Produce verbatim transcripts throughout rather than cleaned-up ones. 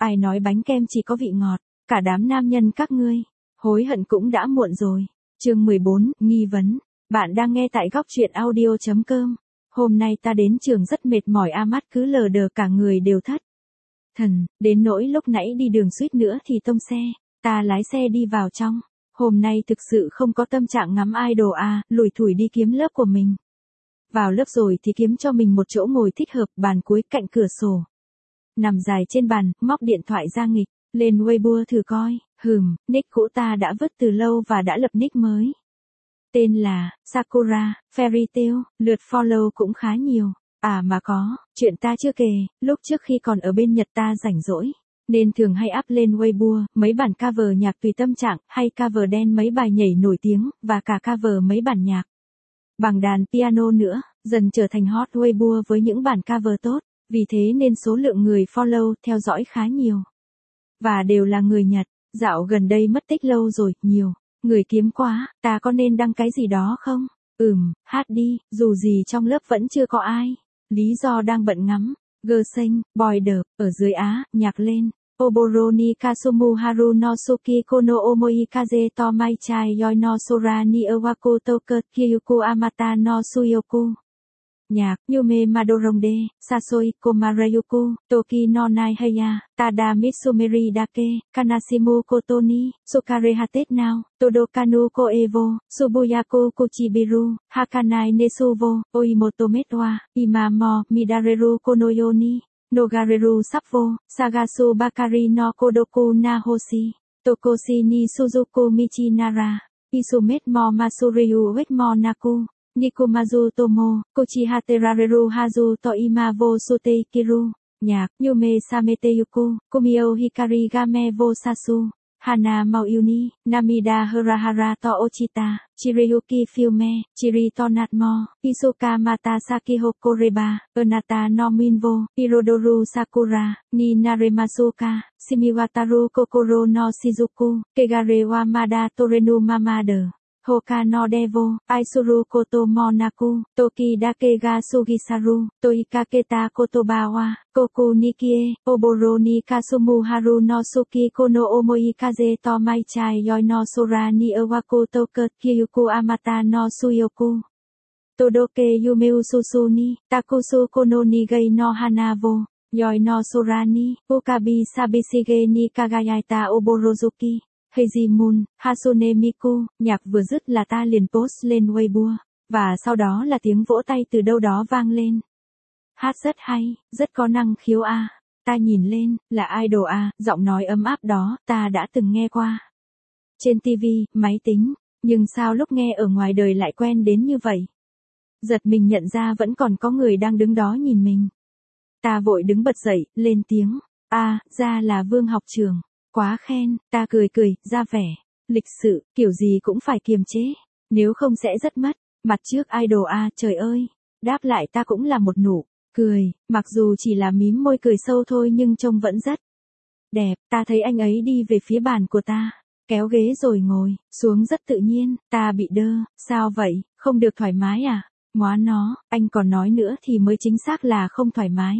Ai nói bánh kem chỉ có vị ngọt, cả đám nam nhân các ngươi, hối hận cũng đã muộn rồi. Chương mười bốn, nghi vấn. Bạn đang nghe tại góc truyện audio chấm com. Hôm nay ta đến trường rất mệt mỏi, a mắt cứ lờ đờ, cả người đều thất thần, đến nỗi lúc nãy đi đường suýt nữa thì tông xe, ta lái xe đi vào trong. Hôm nay thực sự không có tâm trạng ngắm idol a, lủi thủi đi kiếm lớp của mình. Vào lớp rồi thì kiếm cho mình một chỗ ngồi thích hợp, bàn cuối cạnh cửa sổ. Nằm dài trên bàn, móc điện thoại ra nghịch, lên Weibo thử coi, hừm, nick cũ ta đã vứt từ lâu và đã lập nick mới. Tên là Sakura, Fairy Tail, lượt follow cũng khá nhiều. À mà có, chuyện ta chưa kể, lúc trước khi còn ở bên Nhật ta rảnh rỗi, nên thường hay up lên Weibo, mấy bản cover nhạc tùy tâm trạng, hay cover đen mấy bài nhảy nổi tiếng, và cả cover mấy bản nhạc bằng đàn piano nữa, dần trở thành hot Weibo với những bản cover tốt, vì thế nên số lượng người follow, theo dõi khá nhiều. Và đều là người Nhật, dạo gần đây mất tích lâu rồi, nhiều người kiếm quá, ta có nên đăng cái gì đó không? Ừm, hát đi, dù gì trong lớp vẫn chưa có ai. Lý do đang bận ngắm, gơ xanh, boy đợp, ở dưới Á, nhạc lên. Oboro ni Kasumu Haru no Suki Kono Omoikaze to Mai Chai Yoi no Sora ni Owako Toka Kyuku Amata no Suyoku. Nhạc, Yume Madoronde, Sasoi, Komarayuku, Toki no Nai Heya, Tada Mitsumeri Dake, Kanashimu Kotoni, Sukare Hatet Now, Todokanu Koevo, Subuyaku Kuchibiru, Hakanai Nesuvo, Oimoto Metwa, Imamo, Midareru Konoyoni, Nogareru Sapvo, Sagasu Bakari no Kodoku Nahoshi, Tokoshi ni Suzuku Michinara, Isumet mo Masuryu Wetmo Naku. Nikomazu Tomo, Kochihaterareru Hazu Toima wo Suteikiru, nhạc, Yume Sameteyuku, Kumio Hikari Game wo Sasu, Hana Mauyuni, Namida Harahara to Ochita, Chiriyuki Fume, Chiri to Natmo, Isuka Mata Sakiho Koreba, Onata no Minvo, Hirodoru Sakura, Ni Naremasuka, Shimiwataru Kokoro no Shizuku, Kegare wa Mada Torenu Mamada. Hoka no Devo, Aisuru Koto Monaku, Toki Dakega Sugisaru, Toikaketa Kotobawa, Koku Nikie, Oboro ni Kasumu Haru no Suki Kono Omoikaze to Mai Chai Yoi no Sora ni Owako Toka Kyuku Amata no Suyoku. Todoke Yumeu Susuni, Takusu Kono ni Gai no Hanavo, Yoi no Sora ni, Ukabi Sabishige ni Kagayaita Oborozuki. Heiji Moon, Hasune Miku, nhạc vừa dứt là ta liền post lên Weibo, và sau đó là tiếng vỗ tay từ đâu đó vang lên. Hát rất hay, rất có năng khiếu a. Ta nhìn lên, là idol a, giọng nói ấm áp đó, ta đã từng nghe qua trên ti vi, máy tính, nhưng sao lúc nghe ở ngoài đời lại quen đến như vậy? Giật mình nhận ra vẫn còn có người đang đứng đó nhìn mình. Ta vội đứng bật dậy, lên tiếng, a, ra là Vương học trưởng. Quá khen, ta cười cười, ra vẻ lịch sự, kiểu gì cũng phải kiềm chế, nếu không sẽ rất mất mặt trước idol a, trời ơi. Đáp lại ta cũng là một nụ cười, mặc dù chỉ là mím môi cười sâu thôi nhưng trông vẫn rất đẹp. Ta thấy anh ấy đi về phía bàn của ta, kéo ghế rồi ngồi xuống rất tự nhiên, ta bị đơ, sao vậy, không được thoải mái à? Ngoá nó, anh còn nói nữa thì mới chính xác là không thoải mái.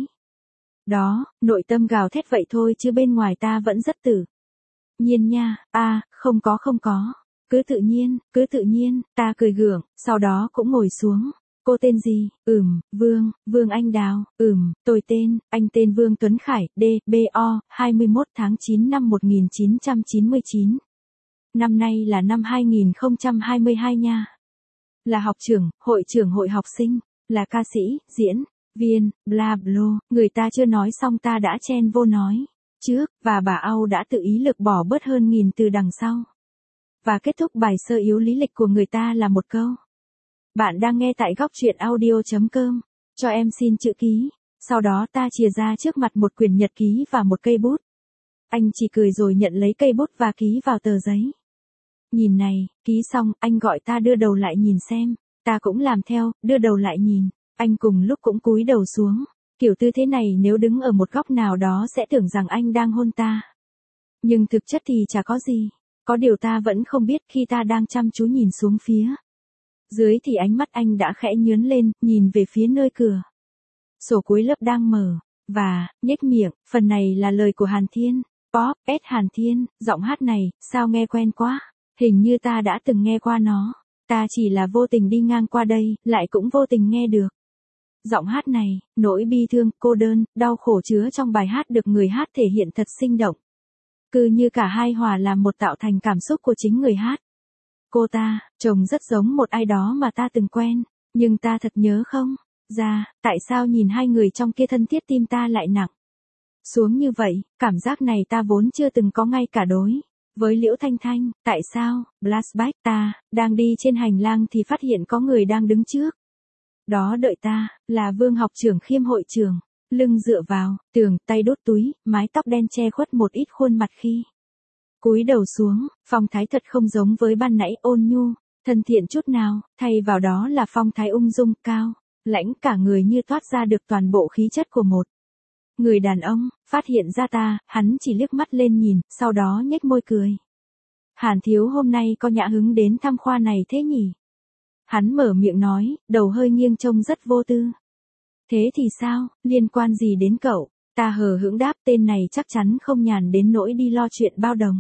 Đó, nội tâm gào thét vậy thôi chứ bên ngoài ta vẫn rất tự nhiên nha. A, à, không có không có, cứ tự nhiên, cứ tự nhiên, ta cười gượng, sau đó cũng ngồi xuống. Cô tên gì? Ừm, Vương, Vương Anh Đào. Ừm, tôi tên, anh tên Vương Tuấn Khải, D, B O, hai mươi mốt tháng chín năm một nghìn chín trăm chín mươi chín. Năm nay là năm hai nghìn không trăm hai mươi hai nha. Là học trưởng, hội trưởng hội học sinh, là ca sĩ, diễn viên, bla bla, người ta chưa nói xong ta đã chen vô nói trước, và bà Âu đã tự ý lực bỏ bớt hơn nghìn từ đằng sau. Và kết thúc bài sơ yếu lý lịch của người ta là một câu. Bạn đang nghe tại góc truyện audio chấm com, cho em xin chữ ký. Sau đó ta chìa ra trước mặt một quyển nhật ký và một cây bút. Anh chỉ cười rồi nhận lấy cây bút và ký vào tờ giấy. Nhìn này, ký xong, anh gọi ta đưa đầu lại nhìn xem. Ta cũng làm theo, đưa đầu lại nhìn. Anh cùng lúc cũng cúi đầu xuống. Kiểu tư thế này nếu đứng ở một góc nào đó sẽ tưởng rằng anh đang hôn ta. Nhưng thực chất thì chả có gì. Có điều ta vẫn không biết khi ta đang chăm chú nhìn xuống phía dưới thì ánh mắt anh đã khẽ nhướn lên, nhìn về phía nơi cửa sổ cuối lớp đang mở. Và, nhếch miệng, phần này là lời của Hàn Thiên. Pop, S Hàn Thiên, giọng hát này, sao nghe quen quá. Hình như ta đã từng nghe qua nó. Ta chỉ là vô tình đi ngang qua đây, lại cũng vô tình nghe được. Giọng hát này, nỗi bi thương, cô đơn, đau khổ chứa trong bài hát được người hát thể hiện thật sinh động. Cứ như cả hai hòa làm một tạo thành cảm xúc của chính người hát. Cô ta, trông rất giống một ai đó mà ta từng quen, nhưng ta thật nhớ không ra, tại sao nhìn hai người trong kia thân thiết tim ta lại nặng xuống như vậy, cảm giác này ta vốn chưa từng có ngay cả đối. Với Liễu Thanh Thanh, tại sao, flashback ta, đang đi trên hành lang thì phát hiện có người đang đứng trước. Đó đợi ta, là Vương học trưởng Khiêm hội trưởng, lưng dựa vào, tường, tay đốt túi, mái tóc đen che khuất một ít khuôn mặt khi. Cúi đầu xuống, phong thái thật không giống với ban nãy ôn nhu, thân thiện chút nào, thay vào đó là phong thái ung dung, cao, lãnh cả người như toát ra được toàn bộ khí chất của một người đàn ông. Phát hiện ra ta, hắn chỉ liếc mắt lên nhìn, sau đó nhếch môi cười. Hàn thiếu hôm nay có nhã hứng đến thăm khoa này thế nhỉ? Hắn mở miệng nói, đầu hơi nghiêng trông rất vô tư. Thế thì sao, liên quan gì đến cậu? Ta hờ hững đáp, tên này chắc chắn không nhàn đến nỗi đi lo chuyện bao đồng.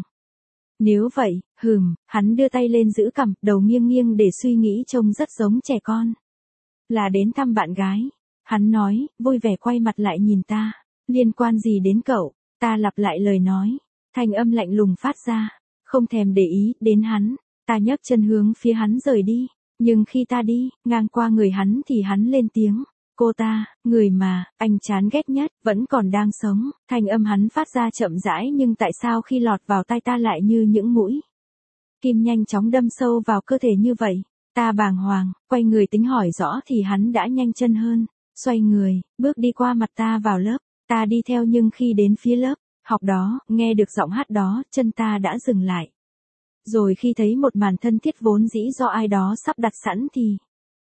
Nếu vậy, hừm, hắn đưa tay lên giữ cằm, đầu nghiêng nghiêng để suy nghĩ trông rất giống trẻ con. Là đến thăm bạn gái. Hắn nói, vui vẻ quay mặt lại nhìn ta. Liên quan gì đến cậu? Ta lặp lại lời nói. Thanh âm lạnh lùng phát ra. Không thèm để ý đến hắn. Ta nhấc chân hướng phía hắn rời đi. Nhưng khi ta đi, ngang qua người hắn thì hắn lên tiếng. Cô ta, người mà, anh chán ghét nhất, vẫn còn đang sống. Thanh âm hắn phát ra chậm rãi nhưng tại sao khi lọt vào tai ta lại như những mũi kim nhanh chóng đâm sâu vào cơ thể như vậy? Ta bàng hoàng, quay người tính hỏi rõ thì hắn đã nhanh chân hơn. Xoay người, bước đi qua mặt ta vào lớp. Ta đi theo nhưng khi đến phía lớp học đó, nghe được giọng hát đó, chân ta đã dừng lại. Rồi khi thấy một màn thân thiết vốn dĩ do ai đó sắp đặt sẵn thì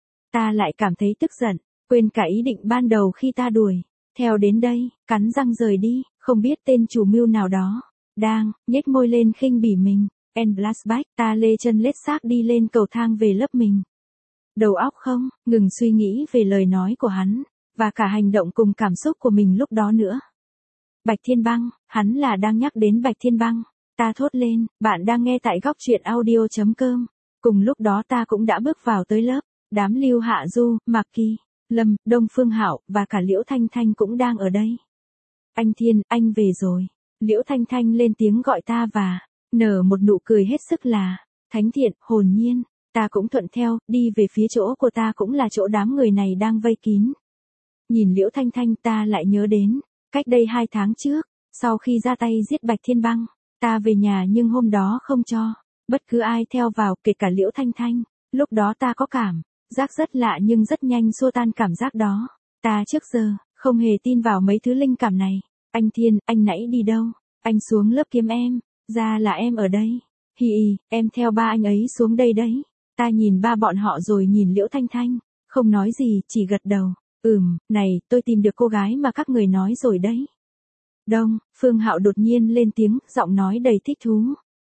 ta lại cảm thấy tức giận, quên cả ý định ban đầu khi ta đuổi theo đến đây, cắn răng rời đi, không biết tên chủ mưu nào đó đang nhếch môi lên khinh bỉ mình. And flashback, ta lê chân lết xác đi lên cầu thang về lớp mình. Đầu óc không ngừng suy nghĩ về lời nói của hắn và cả hành động cùng cảm xúc của mình lúc đó nữa. Bạch Thiên Băng, hắn là đang nhắc đến Bạch Thiên Băng. Ta thốt lên, bạn đang nghe tại góc truyện audio chấm com. Cùng lúc đó ta cũng đã bước vào tới lớp. Đám Lưu Hạ Du, Mạc Kỳ, Lâm, Đông Phương Hạo và cả Liễu Thanh Thanh cũng đang ở đây. Anh Thiên, anh về rồi. Liễu Thanh Thanh lên tiếng gọi ta và nở một nụ cười hết sức là thánh thiện, hồn nhiên. Ta cũng thuận theo, đi về phía chỗ của ta cũng là chỗ đám người này đang vây kín. Nhìn Liễu Thanh Thanh ta lại nhớ đến, cách đây hai tháng trước, sau khi ra tay giết Bạch Thiên Băng, ta về nhà nhưng hôm đó không cho bất cứ ai theo vào, kể cả Liễu Thanh Thanh. Lúc đó ta có cảm giác rất lạ nhưng rất nhanh xua tan cảm giác đó. Ta trước giờ không hề tin vào mấy thứ linh cảm này. Anh Thiên, anh nãy đi đâu? Anh xuống lớp kiếm em, ra là em ở đây. Hi hi, em theo ba anh ấy xuống đây đấy. Ta nhìn ba bọn họ rồi nhìn Liễu Thanh Thanh, không nói gì, chỉ gật đầu. Ừm, này, tôi tìm được cô gái mà các người nói rồi đấy. Đông, Phương Hạo đột nhiên lên tiếng, giọng nói đầy thích thú.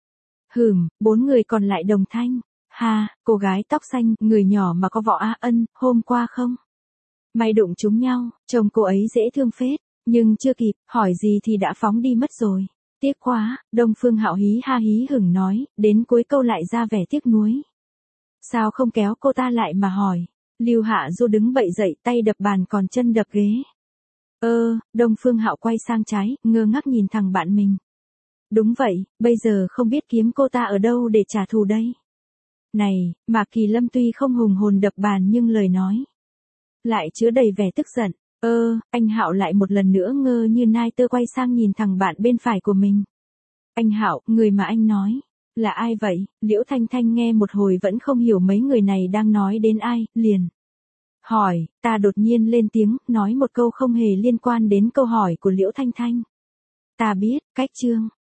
Hừm, bốn người còn lại đồng thanh. Ha, cô gái tóc xanh, người nhỏ mà có võ Á Ân, hôm qua không? May đụng chúng nhau, trông cô ấy dễ thương phết, nhưng chưa kịp, hỏi gì thì đã phóng đi mất rồi. Tiếc quá, Đông Phương Hạo hí ha hí hửng nói, đến cuối câu lại ra vẻ tiếc nuối. Sao không kéo cô ta lại mà hỏi? Lưu Hạ Du đứng bậy dậy, tay đập bàn còn chân đập ghế. Ơ, Đông Phương Hạo quay sang trái, ngơ ngác nhìn thằng bạn mình. Đúng vậy, bây giờ không biết kiếm cô ta ở đâu để trả thù đây. Này, Mạc Kỳ Lâm tuy không hùng hồn đập bàn nhưng lời nói lại chứa đầy vẻ tức giận. Ơ, anh Hạo lại một lần nữa ngơ như nai tơ quay sang nhìn thằng bạn bên phải của mình. Anh Hạo, người mà anh nói, là ai vậy? Liễu Thanh Thanh nghe một hồi vẫn không hiểu mấy người này đang nói đến ai, liền hỏi. Ta đột nhiên lên tiếng, nói một câu không hề liên quan đến câu hỏi của Liễu Thanh Thanh. Ta biết, cách Trương